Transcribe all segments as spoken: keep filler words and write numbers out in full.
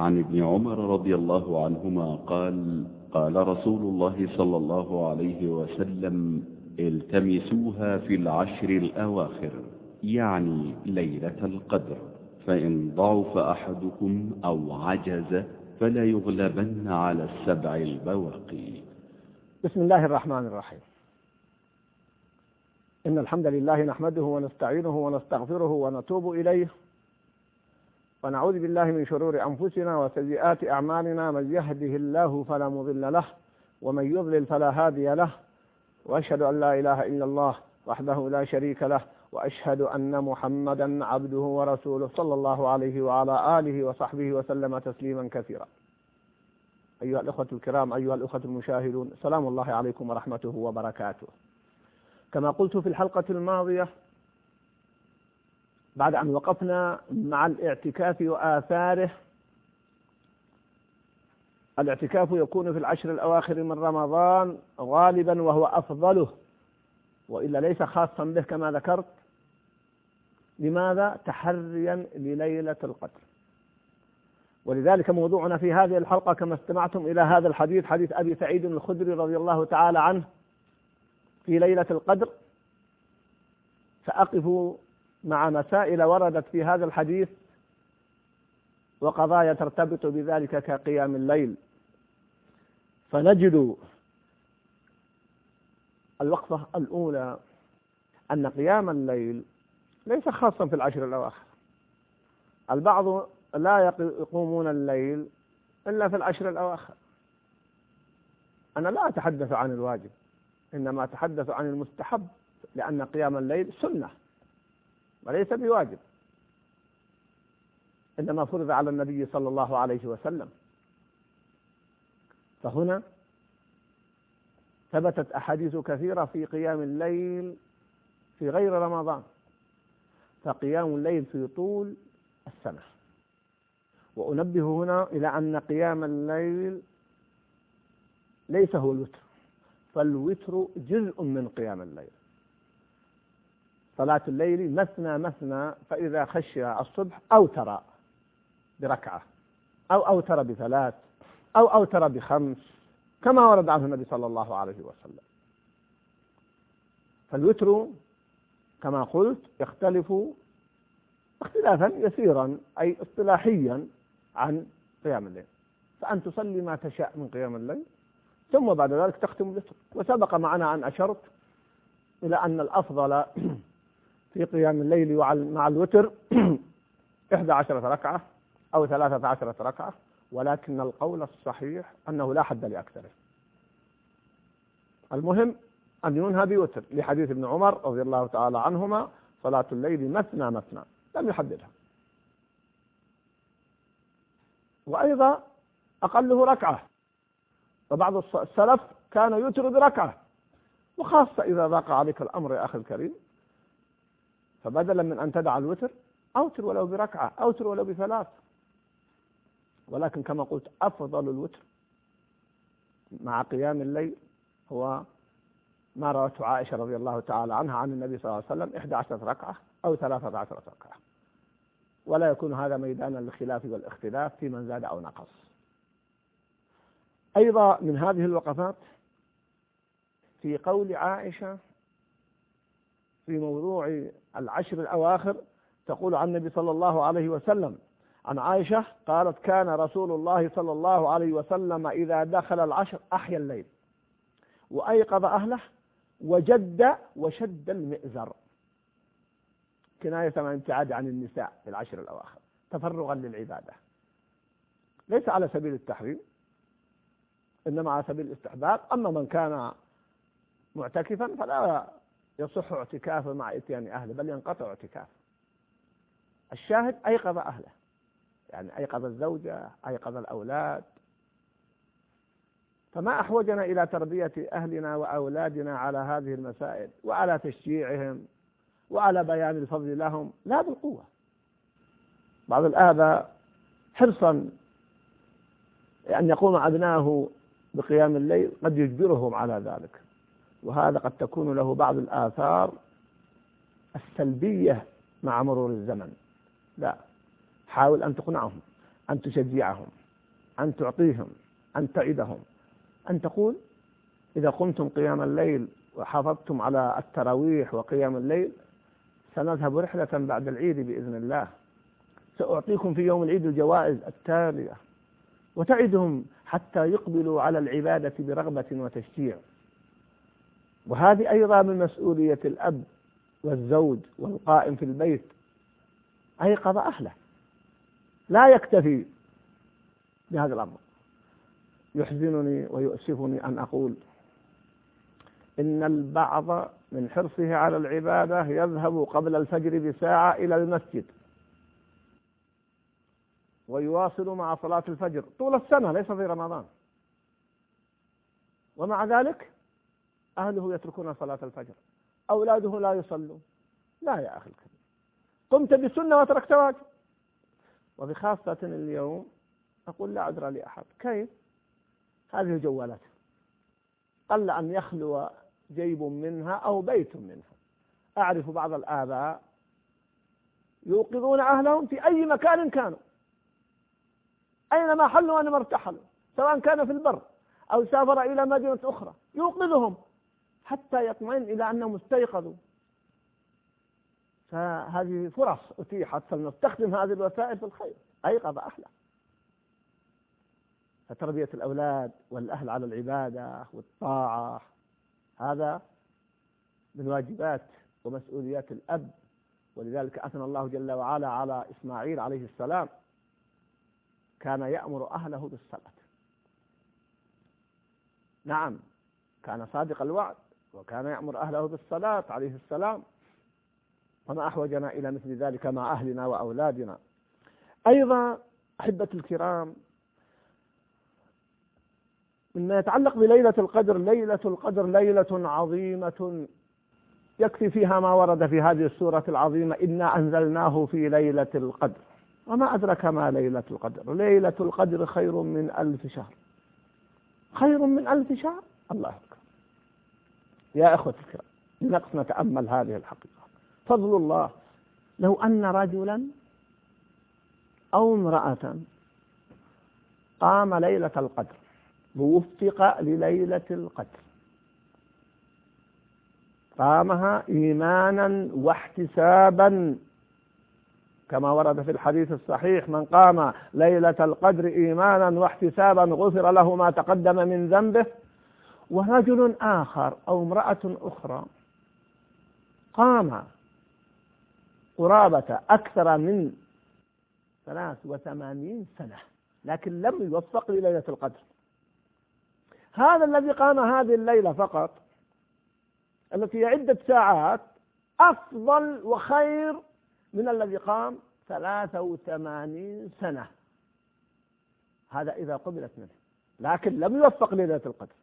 عن ابن عمر رضي الله عنهما قال قال رسول الله صلى الله عليه وسلم: التمسوها في العشر الأواخر، يعني ليلة القدر، فإن ضعف أحدكم أو عجز فلا يغلبن على السبع البواقي. بسم الله الرحمن الرحيم. إن الحمد لله نحمده ونستعينه ونستغفره ونتوب إليه، ونعوذ بالله من شرور أنفسنا وسيئات أعمالنا. من يهده الله فلا مضل له، ومن يضلل فلا هادي له، وأشهد أن لا إله إلا الله وحده لا شريك له، وأشهد أن محمدا عبده ورسوله صلى الله عليه وعلى آله وصحبه وسلم تسليما كثيرا. أيها الأخوة الكرام، أيها الأخوة المشاهدون، سلام الله عليكم ورحمته وبركاته. كما قلت في الحلقة الماضية، بعد أن وقفنا مع الاعتكاف وآثاره، الاعتكاف يكون في العشر الأواخر من رمضان غالبا وهو أفضله، وإلا ليس خاصا به كما ذكرت. لماذا؟ تحريا لليلة القدر. ولذلك موضوعنا في هذه الحلقة كما استمعتم إلى هذا الحديث، حديث أبي سعيد الخدري رضي الله تعالى عنه في ليلة القدر. سأقف مع مسائل وردت في هذا الحديث وقضايا ترتبط بذلك كقيام الليل. فنجد الوقفة الأولى أن قيام الليل ليس خاصا في العشر الأواخر. البعض لا يقومون الليل إلا في العشر الأواخر. أنا لا أتحدث عن الواجب، إنما أتحدث عن المستحب، لأن قيام الليل سنة وليس بواجب، إنما فرض على النبي صلى الله عليه وسلم. فهنا ثبتت أحاديث كثيرة في قيام الليل في غير رمضان، فقيام الليل في طول السنة. وأنبه هنا إلى أن قيام الليل ليس هو الوتر، فالوتر جزء من قيام الليل. صلاة الليل مثنى مثنى، فإذا خشي الصبح أوتر بركعة أو أوتر بثلاث أو أوتر بخمس، كما ورد عنه النبي صلى الله عليه وسلم. فالوتر كما قلت يختلف اختلافا يسيرا، أي اصطلاحيا، عن قيام الليل. فأن تصلي ما تشاء من قيام الليل، ثم بعد ذلك تختم الوتر. وسبق معنا أن أشرت إلى أن الأفضل في قيام الليل مع الوتر إحدى عشرة ركعة أو ثلاثة عشرة ركعة، ولكن القول الصحيح أنه لا حد لأكثره. المهم أن ينهى بوتر، لحديث ابن عمر رضي الله تعالى عنهما: صلاة الليل مثنى مثنى، لم يحددها. وأيضا أقله ركعة، وبعض السلف كان يوتر بركعة. وخاصة إذا ضاق عليك الأمر يا أخي الكريم، فبدلا من أن تدع الوتر أوتر ولو بركعة، أوتر ولو بثلاث. ولكن كما قلت أفضل الوتر مع قيام الليل هو ما روته عائشة رضي الله تعالى عنها عن النبي صلى الله عليه وسلم: إحدى عشرة ركعة أو ثلاثة عشرة ركعة. ولا يكون هذا ميدانا للخلاف والاختلاف في من زاد أو نقص. أيضا من هذه الوقفات في قول عائشة في موضوع العشر الأواخر، تقول عن النبي صلى الله عليه وسلم عن عائشة قالت: كان رسول الله صلى الله عليه وسلم إذا دخل العشر أحيا الليل وأيقظ أهله وجد وشد المئزر، كناية عن الابتعاد عن النساء في العشر الأواخر تفرغا للعبادة، ليس على سبيل التحريم، إنما على سبيل الاستحباب. أما من كان معتكفا فلا يصح اعتكافه مع إتيان أهله، بل ينقطع اعتكافه. الشاهد أيقظ أهله، يعني أيقظ الزوجة، أيقظ الأولاد. فما أحوجنا إلى تربية أهلنا وأولادنا على هذه المسائل، وعلى تشجيعهم، وعلى بيان الفضل لهم، لا بالقوة. بعض الآباء حرصا أن يقوم أبنائه بقيام الليل قد يجبرهم على ذلك، وهذا قد تكون له بعض الآثار السلبية مع مرور الزمن. لا، حاول أن تقنعهم. أن تشجعهم، أن تعطيهم، أن تعدهم، أن تقول إذا قمتم قيام الليل وحافظتم على التراويح وقيام الليل سنذهب رحلة بعد العيد بإذن الله، سأعطيكم في يوم العيد الجوائز التالية، وتعدهم حتى يقبلوا على العبادة برغبة وتشجيع. وهذه أيضا من مسؤولية الأب والزوج والقائم في البيت، أيقظ أهله، لا يكتفي بهذا الأمر. يحزنني ويؤسفني أن أقول إن البعض من حرصه على العبادة يذهب قبل الفجر بساعة إلى المسجد ويواصل مع صلاة الفجر طول السنة ليس في رمضان، ومع ذلك أهله يتركون صلاة الفجر، أولاده لا يصلون. لا يا أخي الكريم، قمت بسنة وتركت واجب. وبخاصة اليوم أقول لا عذر لأحد، كيف؟ هذه الجوالات قل أن يخلو جيب منها أو بيت منها. أعرف بعض الآباء يوقظون أهلهم في أي مكان كانوا، أينما حلوا وأينما ارتحلوا، سواء كان في البر أو سافر إلى مدينة أخرى، يوقظهم حتى يطمئن إلى أنهم استيقظوا. فهذه فرص أتيحت، فلنستخدم هذه الوسائل في الخير. أيقظ أهله. فتربية الأولاد والأهل على العبادة والطاعة هذا من واجبات ومسؤوليات الأب. ولذلك أثنى الله جل وعلا على إسماعيل عليه السلام، كان يأمر أهله بالصلاة. نعم، كان صادق الوعد وكان يأمر أهله بالصلاة عليه السلام، وما أحوجنا إلى مثل ذلك مع أهلنا وأولادنا. أيضا أحبة الكرام، مما يتعلق بليلة القدر، ليلة القدر ليلة عظيمة يكفي فيها ما ورد في هذه السورة العظيمة: إنا أنزلناه في ليلة القدر. وما أدرك ما ليلة القدر؟ ليلة القدر خير من ألف شهر. خير من ألف شهر؟ الله أكبر. يا أخوة الكرام، لنقف نتأمل هذه الحقيقة. فضل الله، لو أن رجلا أو امرأة قام ليلة القدر ووفق لليلة القدر، قامها إيمانا واحتسابا كما ورد في الحديث الصحيح: من قام ليلة القدر إيمانا واحتسابا غفر له ما تقدم من ذنبه. ورجل آخر أو امرأة أخرى قام قرابة أكثر من ثلاث وثمانين سنة لكن لم يوفق لليلة القدر. هذا الذي قام هذه الليلة فقط التي هي عدة ساعات أفضل وخير من الذي قام ثلاث وثمانين سنة. هذا إذا قبلت منه، لكن لم يوفق ليلة القدر.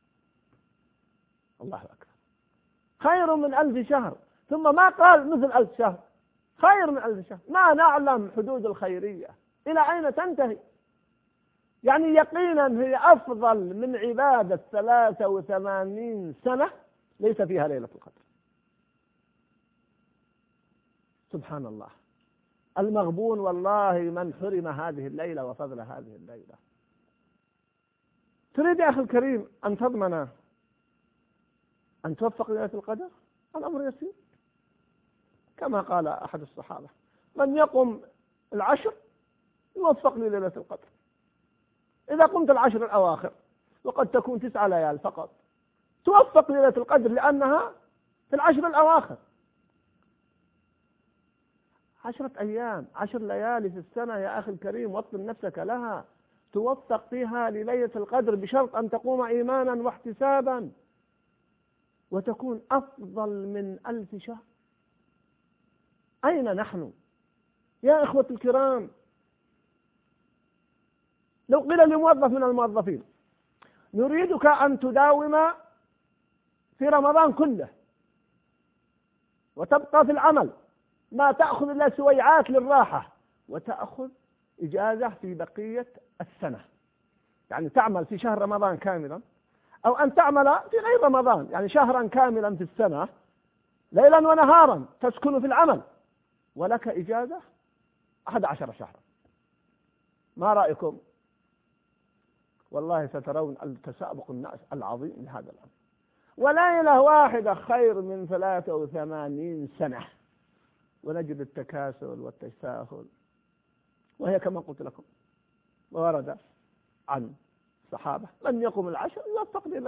الله أكبر. خير من ألف شهر. ثم ما قال مثل ألف شهر، خير من ألف شهر. ما نعلم حدود الخيرية إلى أين تنتهي. يعني يقينا هي أفضل من عبادة ثلاثة وثمانين سنة ليس فيها ليلة القدر. سبحان الله. المغبون والله من حرم هذه الليلة وفضل هذه الليلة. تريد يا أخي الكريم أن تضمن أن توفق ليلة القدر؟ الأمر يسير، كما قال أحد الصحابة: من يقم العشر يوفق لليلة القدر. إذا قمت العشر الأواخر، وقد تكون تسع ليال فقط، توفق ليلة القدر لأنها في العشر الأواخر. عشرة أيام، عشر ليالي في السنة يا أخي الكريم، وطن نفسك لها، توفق فيها لليلة القدر بشرط أن تقوم إيمانا واحتسابا، وتكون أفضل من ألف شهر. أين نحن يا إخوة الكرام؟ لو قيل لموظف من الموظفين: نريدك أن تداوم في رمضان كله وتبقى في العمل، ما تأخذ إلا سويعات للراحة، وتأخذ إجازة في بقية السنة، يعني تعمل في شهر رمضان كاملا، أو أن تعمل في غير رمضان، يعني شهرا كاملا في السنة ليلا ونهارا تسكن في العمل، ولك إجازة أحد عشر شهرا. ما رأيكم؟ والله سترون التسابق الناس العظيم لهذا الأمر. وليلة واحدة خير من ثلاثة وثمانين سنة، ونجد التكاسل والتساهل. وهي كما قلت لكم ورد عن الصحابة من يقوم العشر يوفق